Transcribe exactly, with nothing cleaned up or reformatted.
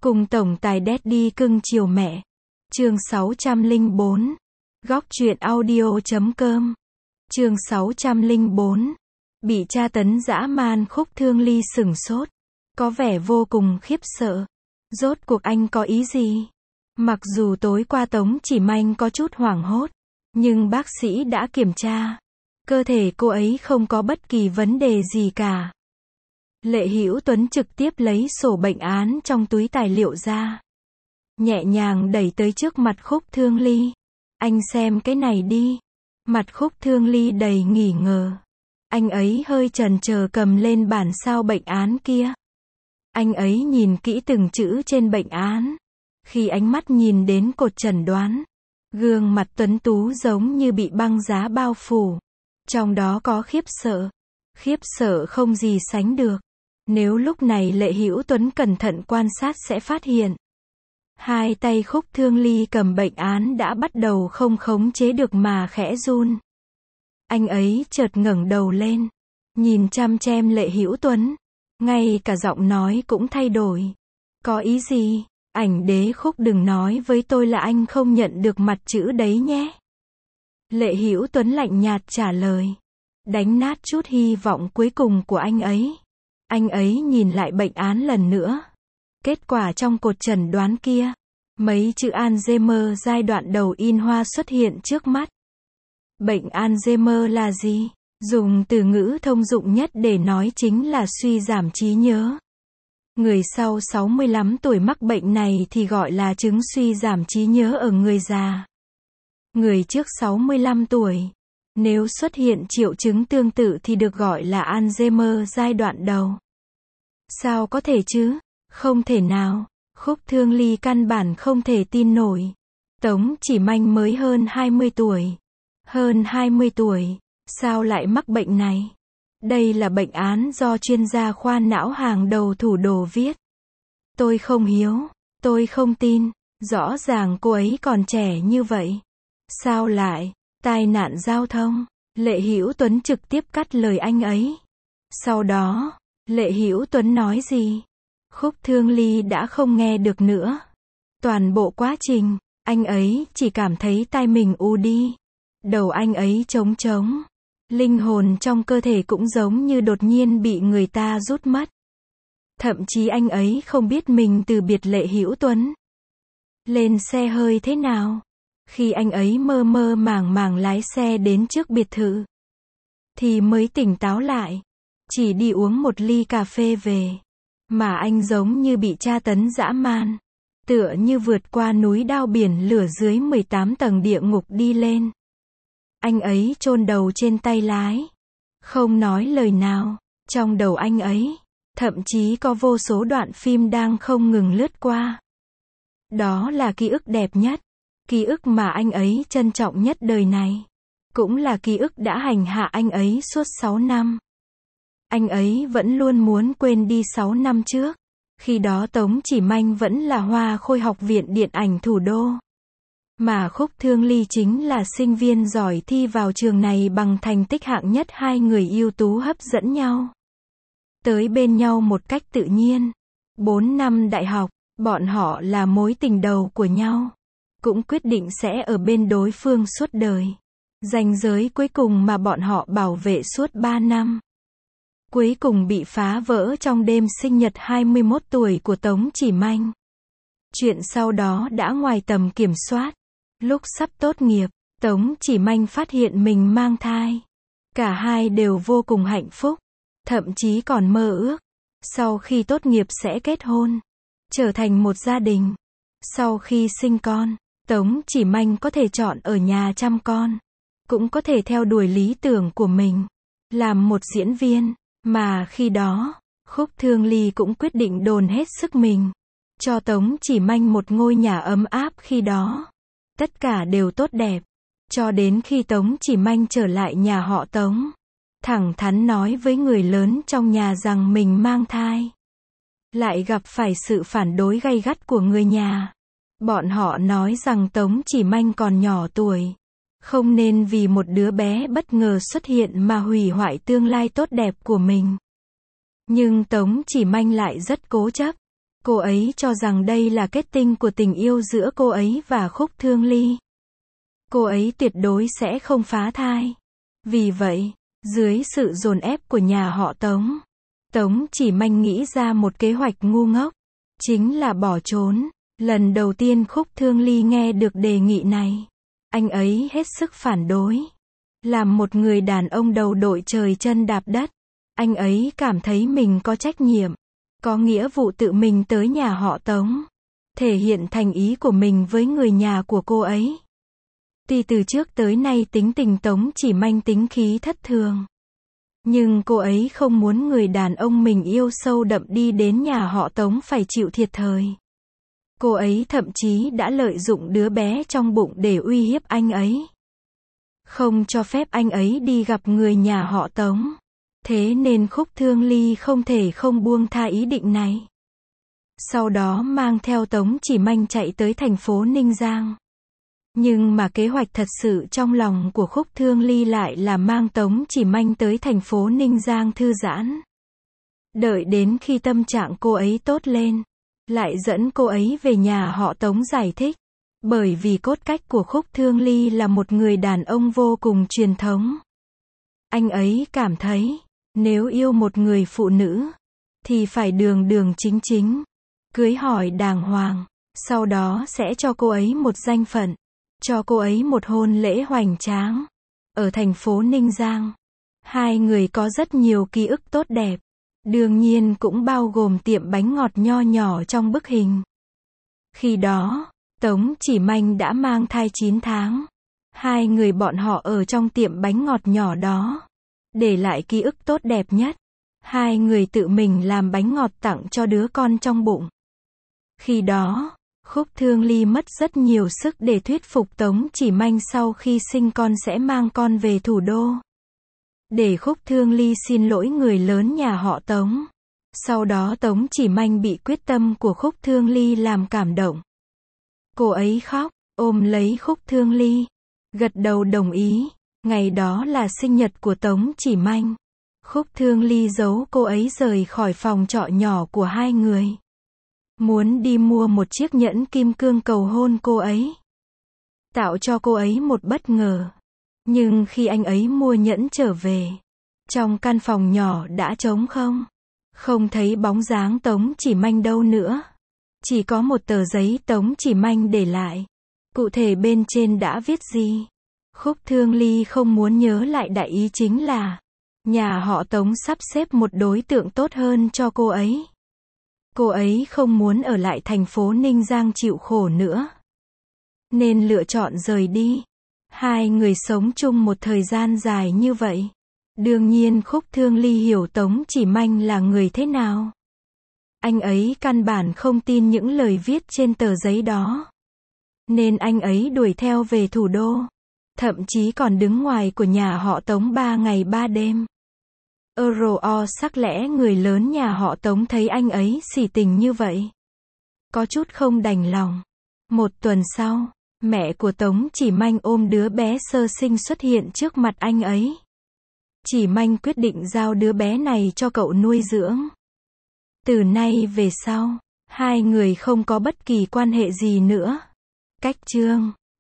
Cùng tổng tài Daddy cưng chiều mẹ. Chương sáu trăm lẻ bốn. Góc truyện audio chấm com. Chương sáu trăm lẻ bốn. Bị tra tấn dã man. Khúc Thương Ly sửng sốt, có vẻ vô cùng khiếp sợ. Rốt cuộc anh có ý gì? Mặc dù tối qua Tống Chỉ Manh có chút hoảng hốt, nhưng bác sĩ đã kiểm tra, cơ thể cô ấy không có bất kỳ vấn đề gì cả. Lệ Hữu Tuấn trực tiếp lấy sổ bệnh án trong túi tài liệu ra, nhẹ nhàng đẩy tới trước mặt Khúc Thương Ly. Anh xem cái này đi. Mặt Khúc Thương Ly đầy nghi ngờ. Anh ấy hơi chần chờ cầm lên bản sao bệnh án kia. Anh ấy nhìn kỹ từng chữ trên bệnh án. Khi ánh mắt nhìn đến cột chẩn đoán, gương mặt tuấn tú giống như bị băng giá bao phủ. Trong đó có khiếp sợ. Khiếp sợ không gì sánh được. Nếu lúc này Lệ Hữu Tuấn cẩn thận quan sát sẽ phát hiện. Hai tay Khúc Thương Ly cầm bệnh án đã bắt đầu không khống chế được mà khẽ run. Anh ấy chợt ngẩng đầu lên, nhìn chăm chăm Lệ Hữu Tuấn, ngay cả giọng nói cũng thay đổi. Có ý gì? Ảnh đế Khúc đừng nói với tôi là anh không nhận được mặt chữ đấy nhé. Lệ Hữu Tuấn lạnh nhạt trả lời, đánh nát chút hy vọng cuối cùng của anh ấy. Anh ấy nhìn lại bệnh án lần nữa. Kết quả trong cột chẩn đoán kia, mấy chữ Alzheimer giai đoạn đầu in hoa xuất hiện trước mắt. Bệnh Alzheimer là gì? Dùng từ ngữ thông dụng nhất để nói chính là suy giảm trí nhớ. Người sau sáu mươi lăm tuổi mắc bệnh này thì gọi là chứng suy giảm trí nhớ ở người già. Người trước sáu mươi lăm tuổi, nếu xuất hiện triệu chứng tương tự thì được gọi là Alzheimer giai đoạn đầu. Sao có thể chứ? Không thể nào. Khúc Thương Ly căn bản không thể tin nổi. Tống Chỉ Manh mới hơn hai mươi tuổi. Hơn hai mươi tuổi, sao lại mắc bệnh này? Đây là bệnh án do chuyên gia khoa não hàng đầu thủ đô viết. Tôi không hiếu, tôi không tin, rõ ràng cô ấy còn trẻ như vậy. Sao lại, tai nạn giao thông? Lệ Hữu Tuấn trực tiếp cắt lời anh ấy. Sau đó, Lệ Hữu Tuấn nói gì? Khúc Thương Ly đã không nghe được nữa. Toàn bộ quá trình, anh ấy chỉ cảm thấy tai mình u đi. Đầu anh ấy trống trống. Linh hồn trong cơ thể cũng giống như đột nhiên bị người ta rút mất. Thậm chí anh ấy không biết mình từ biệt Lệ Hữu Tuấn. Lên xe hơi thế nào? Khi anh ấy mơ mơ màng màng lái xe đến trước biệt thự, thì mới tỉnh táo lại. Chỉ đi uống một ly cà phê về. Mà anh giống như bị tra tấn dã man. Tựa như vượt qua núi đao biển lửa dưới mười tám tầng địa ngục đi lên. Anh ấy chôn đầu trên tay lái, không nói lời nào. Trong đầu anh ấy, thậm chí có vô số đoạn phim đang không ngừng lướt qua. Đó là ký ức đẹp nhất, ký ức mà anh ấy trân trọng nhất đời này. Cũng là ký ức đã hành hạ anh ấy suốt sáu năm. Anh ấy vẫn luôn muốn quên đi sáu năm trước. Khi đó Tống Chỉ Manh vẫn là hoa khôi học viện điện ảnh thủ đô. Mà Khúc Thương Ly chính là sinh viên giỏi thi vào trường này bằng thành tích hạng nhất. Hai người ưu tú hấp dẫn nhau tới bên nhau một cách tự nhiên. Bốn năm đại học, bọn họ là mối tình đầu của nhau. Cũng quyết định sẽ ở bên đối phương suốt đời. Ranh giới cuối cùng mà bọn họ bảo vệ suốt ba năm. Cuối cùng bị phá vỡ trong đêm sinh nhật hai mươi mốt tuổi của Tống Chỉ Manh. Chuyện sau đó đã ngoài tầm kiểm soát. Lúc sắp tốt nghiệp, Tống Chỉ Manh phát hiện mình mang thai. Cả hai đều vô cùng hạnh phúc. Thậm chí còn mơ ước sau khi tốt nghiệp sẽ kết hôn, trở thành một gia đình. Sau khi sinh con, Tống Chỉ Manh có thể chọn ở nhà chăm con, cũng có thể theo đuổi lý tưởng của mình, làm một diễn viên. Mà khi đó, Khúc Thương Ly cũng quyết định dồn hết sức mình, cho Tống Chỉ Manh một ngôi nhà ấm áp. Khi đó, tất cả đều tốt đẹp. Cho đến khi Tống Chỉ Manh trở lại nhà họ Tống, thẳng thắn nói với người lớn trong nhà rằng mình mang thai. Lại gặp phải sự phản đối gay gắt của người nhà. Bọn họ nói rằng Tống Chỉ Manh còn nhỏ tuổi, không nên vì một đứa bé bất ngờ xuất hiện mà hủy hoại tương lai tốt đẹp của mình. Nhưng Tống Chỉ Manh lại rất cố chấp. Cô ấy cho rằng đây là kết tinh của tình yêu giữa cô ấy và Khúc Thương Ly. Cô ấy tuyệt đối sẽ không phá thai. Vì vậy, dưới sự dồn ép của nhà họ Tống, Tống Chỉ Manh nghĩ ra một kế hoạch ngu ngốc, chính là bỏ trốn. Lần đầu tiên Khúc Thương Ly nghe được đề nghị này, anh ấy hết sức phản đối. Làm một người đàn ông đầu đội trời chân đạp đất, anh ấy cảm thấy mình có trách nhiệm, có nghĩa vụ tự mình tới nhà họ Tống, thể hiện thành ý của mình với người nhà của cô ấy. Tuy từ trước tới nay tính tình Tống Chỉ Manh tính khí thất thường, nhưng cô ấy không muốn người đàn ông mình yêu sâu đậm đi đến nhà họ Tống phải chịu thiệt thòi. Cô ấy thậm chí đã lợi dụng đứa bé trong bụng để uy hiếp anh ấy, không cho phép anh ấy đi gặp người nhà họ Tống. Thế nên Khúc Thương Ly không thể không buông tha ý định này. Sau đó mang theo Tống Chỉ Manh chạy tới thành phố Ninh Giang. Nhưng mà kế hoạch thật sự trong lòng của Khúc Thương Ly lại là mang Tống Chỉ Manh tới thành phố Ninh Giang thư giãn. Đợi đến khi tâm trạng cô ấy tốt lên, lại dẫn cô ấy về nhà họ Tống giải thích. Bởi vì cốt cách của Khúc Thương Ly là một người đàn ông vô cùng truyền thống. Anh ấy cảm thấy, nếu yêu một người phụ nữ, thì phải đường đường chính chính, cưới hỏi đàng hoàng, sau đó sẽ cho cô ấy một danh phận, cho cô ấy một hôn lễ hoành tráng. Ở thành phố Ninh Giang, hai người có rất nhiều ký ức tốt đẹp, đương nhiên cũng bao gồm tiệm bánh ngọt nho nhỏ trong bức hình. Khi đó, Tống Chỉ Manh đã mang thai chín tháng. Hai người bọn họ ở trong tiệm bánh ngọt nhỏ đó, để lại ký ức tốt đẹp nhất. Hai người tự mình làm bánh ngọt tặng cho đứa con trong bụng. Khi đó, Khúc Thương Ly mất rất nhiều sức để thuyết phục Tống Chỉ Manh sau khi sinh con sẽ mang con về thủ đô, để Khúc Thương Ly xin lỗi người lớn nhà họ Tống. Sau đó Tống Chỉ Manh bị quyết tâm của Khúc Thương Ly làm cảm động. Cô ấy khóc, ôm lấy Khúc Thương Ly, gật đầu đồng ý. Ngày đó là sinh nhật của Tống Chỉ Manh. Khúc Thương Ly giấu cô ấy rời khỏi phòng trọ nhỏ của hai người, muốn đi mua một chiếc nhẫn kim cương cầu hôn cô ấy, tạo cho cô ấy một bất ngờ. Nhưng khi anh ấy mua nhẫn trở về, trong căn phòng nhỏ đã trống không, không thấy bóng dáng Tống Chỉ Manh đâu nữa. Chỉ có một tờ giấy Tống Chỉ Manh để lại. Cụ thể bên trên đã viết gì? Khúc Thương Ly không muốn nhớ lại, đại ý chính là nhà họ Tống sắp xếp một đối tượng tốt hơn cho cô ấy. Cô ấy không muốn ở lại thành phố Ninh Giang chịu khổ nữa, nên lựa chọn rời đi. Hai người sống chung một thời gian dài như vậy, đương nhiên Khúc Thương Ly hiểu Tống Chỉ Manh là người thế nào. Anh ấy căn bản không tin những lời viết trên tờ giấy đó, nên anh ấy đuổi theo về thủ đô, thậm chí còn đứng ngoài của nhà họ Tống ba ngày ba đêm. Ơ sắc lẽ người lớn nhà họ Tống thấy anh ấy xỉ tình như vậy, có chút không đành lòng. Một tuần sau, mẹ của Tống Chỉ Manh ôm đứa bé sơ sinh xuất hiện trước mặt anh ấy. Chỉ Manh quyết định giao đứa bé này cho cậu nuôi dưỡng. Từ nay về sau, hai người không có bất kỳ quan hệ gì nữa. Cách chương